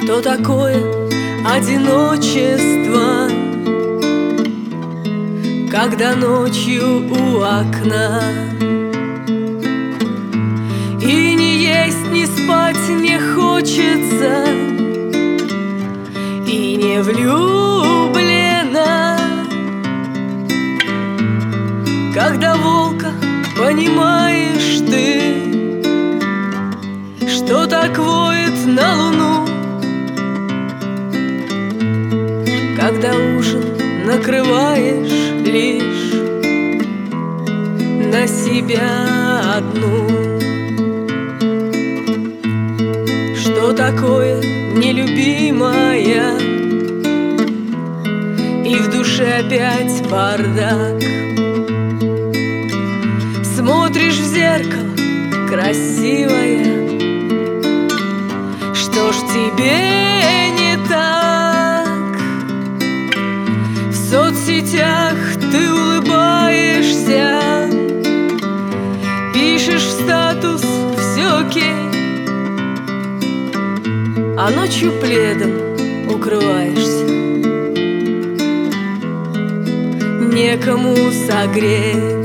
Что такое одиночество, когда ночью у окна и ни есть, ни спать не хочется, и не влюблена, когда волка понимаешь ты, что так воет на луну, когда ужин накрываешь лишь на себя одну. Что такое нелюбимая, и в душе опять бардак. Смотришь в зеркало, красивая, что ж тебе не так? В соцсетях ты улыбаешься, пишешь в статус «все окей», а ночью пледом укрываешься, некому согреть.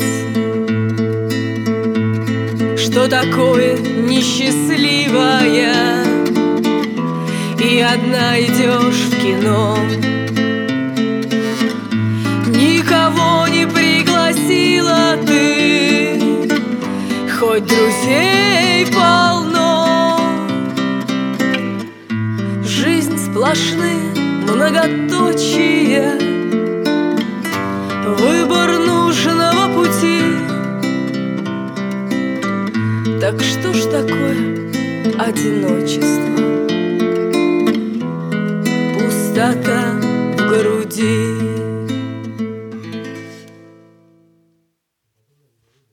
Что такое несчастливая, и одна идешь в кино, никого не пригласила ты, хоть друзей полно. Жизнь сплошные многоточия, выбор нужного пути. Так что ж такое одиночество, пустота в груди?